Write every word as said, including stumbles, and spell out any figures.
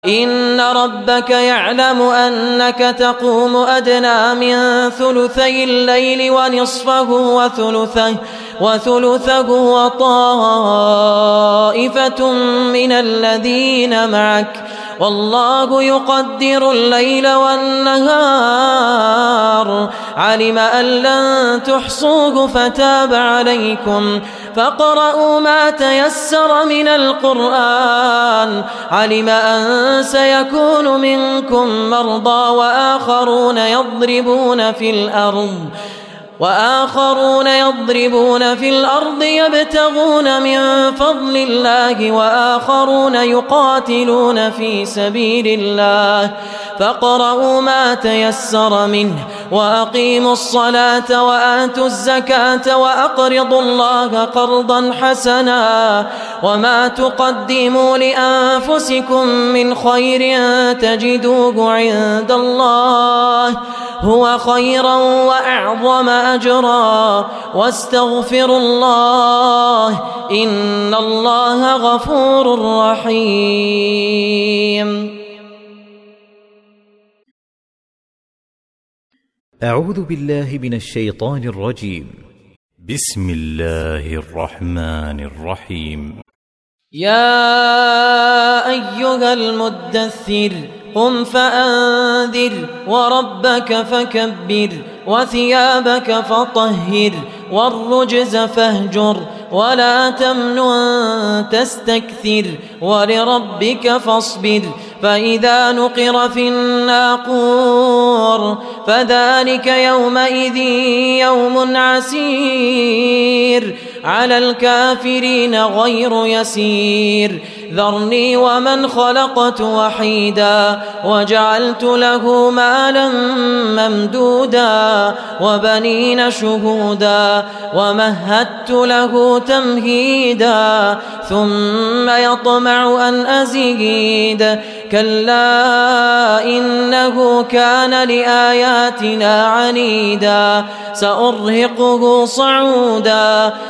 إن ربك يعلم أنك تقوم أدنى من ثلثي الليل ونصفه وثلثه, وثلثه وطائفة من الذين معك والله يقدر الليل والنهار علم أن لن تحصوه فتاب عليكم فاقرؤوا ما تيسر من القرآن علم أن سيكون منكم مرضى وآخرون يضربون في الأرض وآخرون يضربون في الأرض يبتغون من فضل الله وآخرون يقاتلون في سبيل الله فاقرؤوا ما تيسر منه وأقيموا الصلاة وآتوا الزكاة وأقرضوا الله قرضا حسنا وما تقدموا لأنفسكم من خير تجدوه عند الله هو خيرا وأعظم أجرا واستغفروا الله إن الله غفور رحيم. أعوذ بالله من الشيطان الرجيم. بسم الله الرحمن الرحيم. يا أيها المدثر قم فأنذر وربك فكبر وثيابك فطهر والرجز فاهجر ولا تمنن تستكثر ولربك فاصبر فإذا نقر في الناقور فذلك يومئذ يوم عسير على الكافرين غير يسير ذرني ومن خلقت وحيدا وجعلت له مالا ممدودا وبنين شهودا ومهدت له تمهيدا ثم يطمع أن أزيد كلا إنه كان لآياتنا عنيدا سأرهقه صعودا